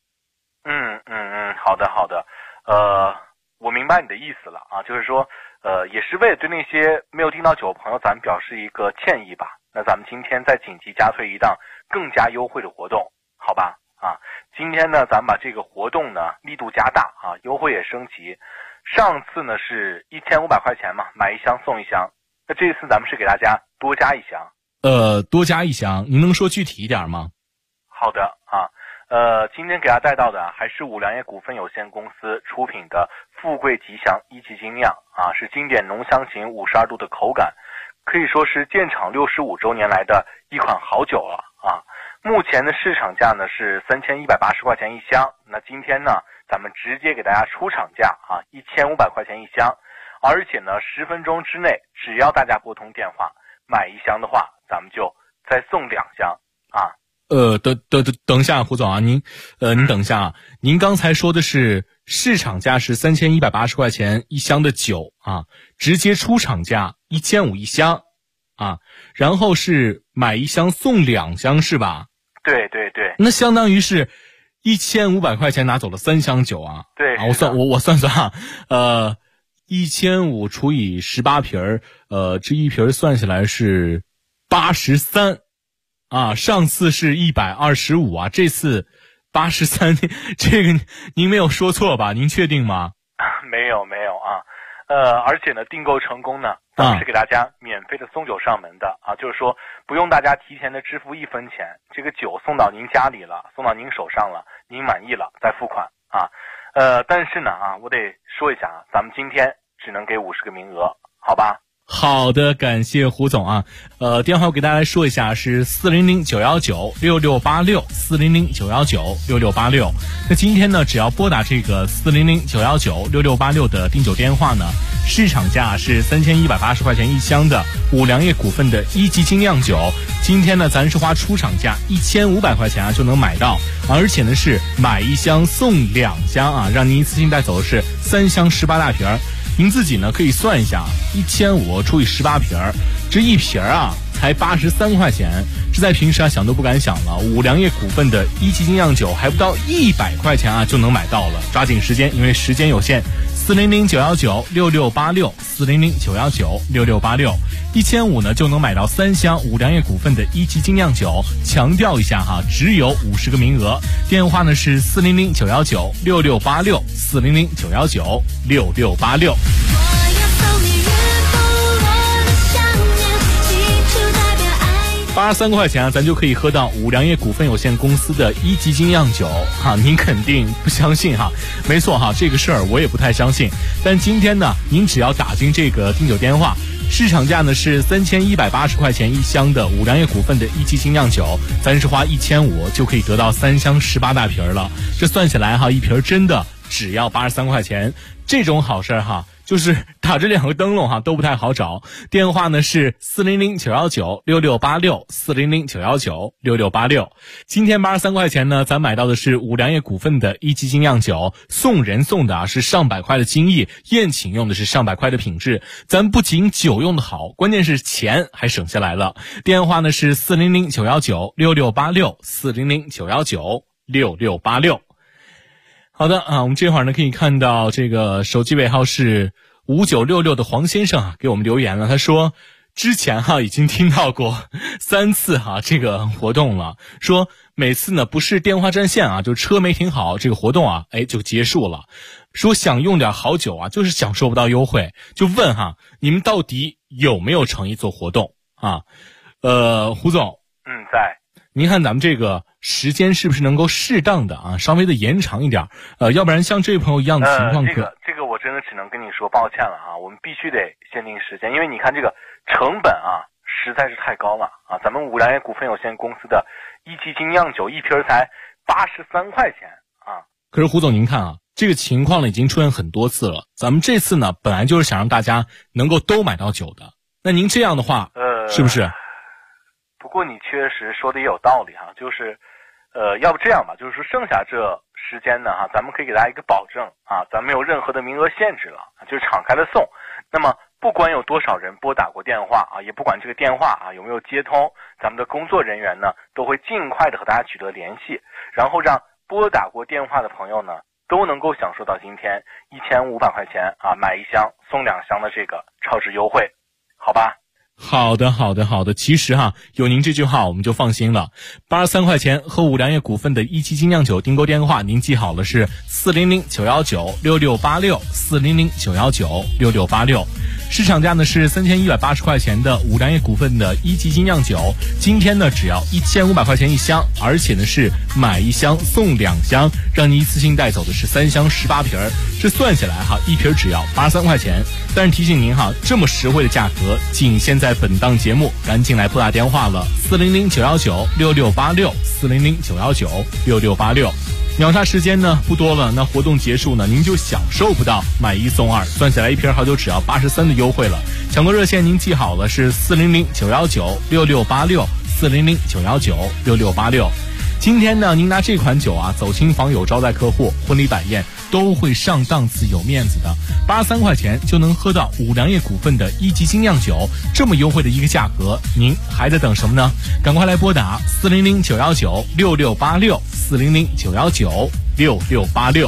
好的，我明白你的意思了啊，就是说，也是为了对那些没有订到酒的朋友，咱们表示一个歉意吧。那咱们今天再紧急加推一档更加优惠的活动，好吧？啊，今天呢，咱们把这个活动呢力度加大啊，优惠也升级。上次呢是1500块钱嘛，买1箱送1箱。那这一次咱们是给大家多加1箱。
多加1箱，您能说具体一点吗？
好的啊，今天给大家带到的还是五粮液股份有限公司出品的富贵吉祥1级精酿啊，是经典浓香型52度的口感，可以说是建厂65周年来的一款好酒了啊。目前的市场价呢是3180块钱1箱，那今天呢咱们直接给大家出厂价啊，1500块钱1箱，而且呢10分钟之内，只要大家拨通电话买1箱的话，咱们就再送2箱啊。
等一下，胡总啊，您等一下啊，您刚才说的是市场价是3180块钱1箱的酒啊，直接出厂价1500 1箱啊，然后是买1箱送2箱是吧？
对，
那相当于是1500块钱拿走了3箱酒啊。
对
啊，我算啊，1500除以18瓶这一瓶算下来是83啊，上次是125啊，这次83，这个您没有说错吧？您确定吗？
没有啊。而且呢，订购成功呢，咱们是给大家免费的送酒上门的啊，就是说不用大家提前的支付1分钱，这个酒送到您家里了，送到您手上了，您满意了再付款啊。但是呢啊，我得说一下啊，咱们今天只能给50个名额，好吧？
好的，感谢胡总啊。电话我给大家来说一下是400-919-6686 400-919-6686。那今天呢，只要拨打这个400-919-6686的订酒电话呢，市场价是3180块钱1箱的五粮液股份的1级精酿酒。今天呢，咱是花出厂价1500块钱啊就能买到，而且呢是买1箱送2箱啊，让您一次性带走的是3箱18大瓶。 您自己呢可以算一下，1500除以18瓶，这一瓶啊才83块钱，这在平时啊想都不敢想了。五粮液股份的一级精酿酒还不到100块钱啊就能买到了，抓紧时间，因为时间有限。400-919-6686，400-919-6686，1500呢就能买到3箱五粮液股份的一级精酿酒。强调一下哈，只有50个名额。电话呢是400-919-6686，400-919-6686。83块钱啊，咱就可以喝到五粮液股份有限公司的一级精酿酒哈，您肯定不相信哈？没错哈，这个事儿我也不太相信。但今天呢，您只要打进这个订酒电话，市场价呢是3180块钱一箱的五粮液股份的一级精酿酒，咱是花1500就可以得到3箱18大瓶了。这算起来哈，一瓶真的只要83块钱，这种好事哈。就是打这2个灯笼哈都不太好找，电话呢是400-919-6686，400-919-6686。今天83块钱呢，咱买到的是五粮液股份的一级精酿酒，送人送的啊是上百块的精益，宴请用的是上百块的品质，咱不仅酒用的好，关键是钱还省下来了。电话呢是400-919-6686，400-919-6686。好的啊，我们这会儿呢可以看到这个手机尾号是5966的黄先生啊给我们留言了，他说之前哈已经听到过3次哈这个活动了，说每次呢不是电话占线啊，就车没停好，这个活动啊就结束了。说想用点好酒啊，就是享受不到优惠，就问哈你们到底有没有诚意做活动啊？胡总，
在。
您看咱们这个时间是不是能够适当的啊，稍微的延长一点？要不然像这位朋友一样的情况，
这个我真的只能跟你说抱歉了啊，我们必须得限定时间，因为你看这个成本啊实在是太高了啊。咱们五粮液股份有限公司的一级精酿酒一瓶才83块钱啊。
可是胡总您看啊，这个情况呢已经出现很多次了，咱们这次呢本来就是想让大家能够都买到酒的，那您这样的话是不是？
不过你确实说的也有道理哈，就是要不这样吧，就是说剩下这时间呢哈，咱们可以给大家一个保证啊，咱没有任何的名额限制了，就是敞开了送。那么不管有多少人拨打过电话啊，也不管这个电话啊有没有接通，咱们的工作人员呢都会尽快的和大家取得联系，然后让拨打过电话的朋友呢都能够享受到今天1500块钱啊买1箱送2箱的这个超值优惠，好吧？
好的，其实哈，有您这句话我们就放心了。83块钱和五粮液股份的一级精酿酒订购电话，您记好了是400-919-6686，400-919-6686。市场价呢是3180块钱的五粮液股份的一级精酿酒，今天呢只要1500块钱一箱，而且呢是买1箱送2箱，让您一次性带走的是3箱18瓶，这算下来哈，一瓶只要83块钱。但是提醒您哈，这么实惠的价格仅限在本档节目，赶紧来拨打电话了，400-919-6686，400-919-6686。秒杀时间呢不多了，那活动结束呢，您就享受不到买1送2，算下来一瓶好酒只要83的优惠了。抢购热线您记好了是400-919-6686，400-919-6686。今天呢，您拿这款酒啊走亲访友、招待客户、婚礼摆宴都会上档次、有面子的。83块钱就能喝到五粮液股份的一级精酿酒，这么优惠的一个价格，您还在等什么呢？赶快来拨打400-919-6686，400-919-6686。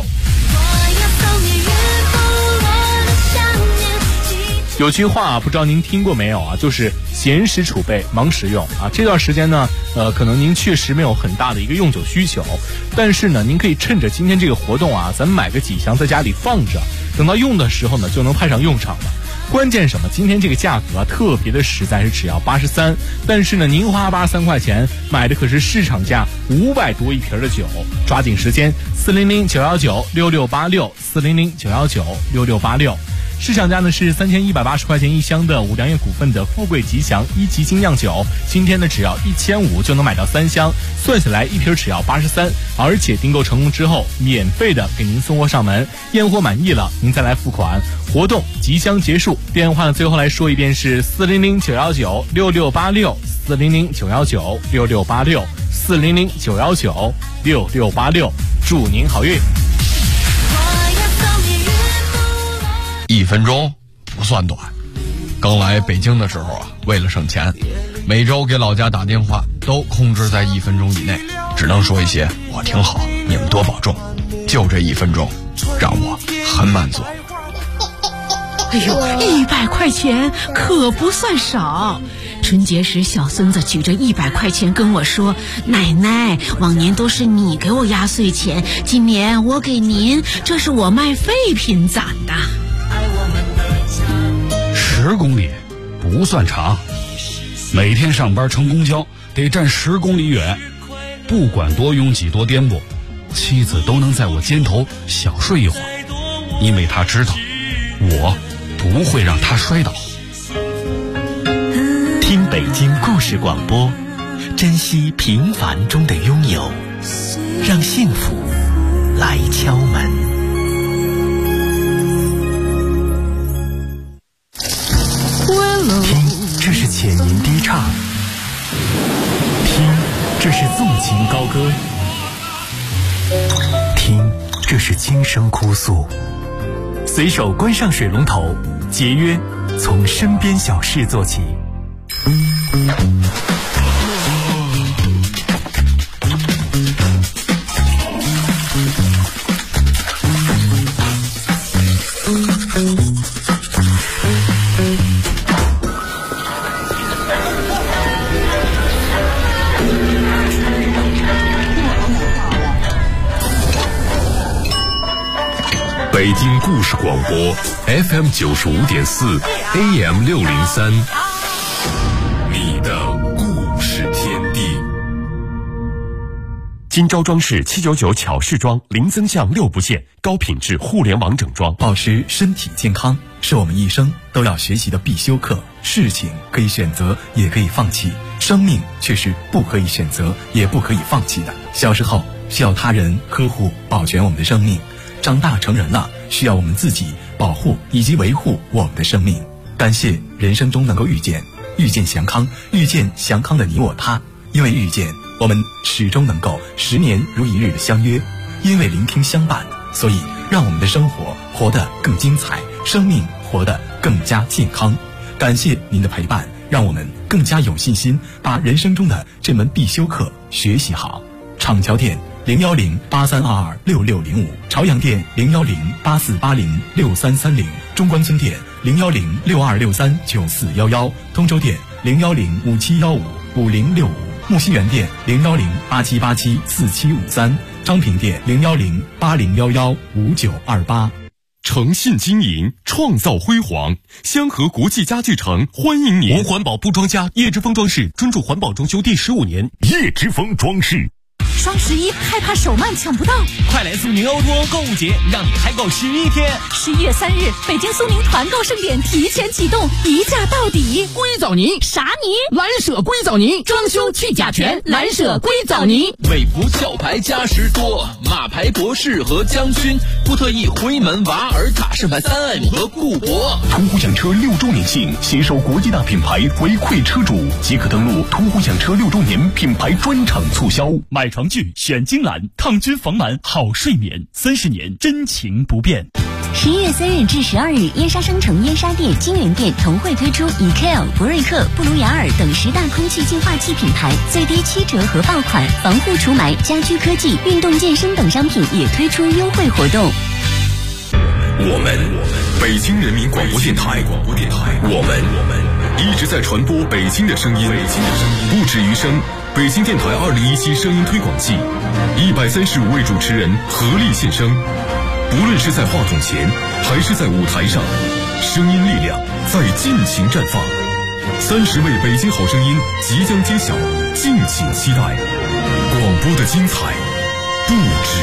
有句话不知道您听过没有啊，就是闲时储备，忙时用啊。这段时间呢，可能您确实没有很大的一个用酒需求，但是呢，您可以趁着今天这个活动啊，咱们买个几箱在家里放着，等到用的时候呢，就能派上用场了。关键什么？今天这个价格啊，特别的实在，是只要83，但是呢，您花83块钱买的可是市场价500多一瓶的酒，抓紧时间，400-919-6686，400-919-6686。市场价呢是3180块钱一箱的五粮液股份的富贵吉祥一级精酿酒，今天呢只要1500就能买到3箱，算下来一瓶只要83，而且订购成功之后免费的给您送货上门，验货满意了您再来付款。活动即将结束，电话呢最后来说一遍是400-919-6686，400-919-6686，400-919-6686，祝您好运。
1分钟不算短。刚来北京的时候啊，为了省钱，每周给老家打电话都控制在1分钟以内，只能说一些我挺好，你们多保重。就这1分钟，让我很满足。
哎呦，100块钱可不算少。春节时，小孙子举着100块钱跟我说：“奶奶，往年都是你给我压岁钱，今年我给您，这是我卖废品攒的。
”10公里不算长，每天上班乘公交得站10公里远，不管多拥挤多颠簸，妻子都能在我肩头小睡一会儿，因为她知道我不会让她摔倒。
听北京故事广播，珍惜平凡中的拥有，让幸福来敲门。听，这是浅吟低唱；听，这是纵情高歌；听，这是轻声哭诉。随手关上水龙头，节约从身边小事做起。
北京故事广播 FM 95.4 AM 603，你的故事天地。
金招装饰799巧饰装，零增项6不限，高品质互联网整装。
保持身体健康是我们一生都要学习的必修课。事情可以选择，也可以放弃，生命却是不可以选择，也不可以放弃的。小时候需要他人呵护保全我们的生命，长大成人了，需要我们自己保护以及维护我们的生命。感谢人生中能够遇见祥康，遇见祥康的你我他。因为遇见，我们始终能够10年如一日的相约；因为聆听相伴，所以让我们的生活活得更精彩，生命活得更加健康。感谢您的陪伴，让我们更加有信心把人生中的这门必修课学习好。厂桥店01083226605，朝阳店01084806330，中关村店01062639411，通州店01057155065，木樨园店01087874753，昌平店01080115928。
诚信经营，创造辉煌。香河国际家具城欢迎您！环保布庄家叶之峰装饰专注环保装修第15年，叶之峰装饰。
双11害怕手慢抢不到，
快来苏宁欧托购物节，让你嗨购11天。
11月3日，北京苏宁团购盛典提前启动，一价到底。
硅藻泥
啥泥？
蓝舍硅藻泥，装修去甲醛，蓝舍硅藻泥。
魏福壳牌嘉实多，马牌博士和将军，布特意辉门瓦尔塔盛牌3M 和固铂。
途虎养车6周年庆，携手国际大品牌回馈车主，即可登录途虎养车6周年品牌专场促销。
买床具选金兰，抗菌防螨好睡眠，30年真情不变。
11月3日至12日，燕莎商城燕莎店、金源店同会推出 EKL、博瑞克、布鲁雅尔等10大空气净化器品牌最低7折和爆款，防护除霾、家居科技、运动健身等商品也推出优惠活动。
我们北京人民广播电台，我们一直在传播北京的声音，不止于声。北京电台2017声音推广季，135位主持人合力献声，不论是在话筒前还是在舞台上，声音力量在尽情绽放。30位北京好声音即将揭晓，敬请期待。广播的精彩不止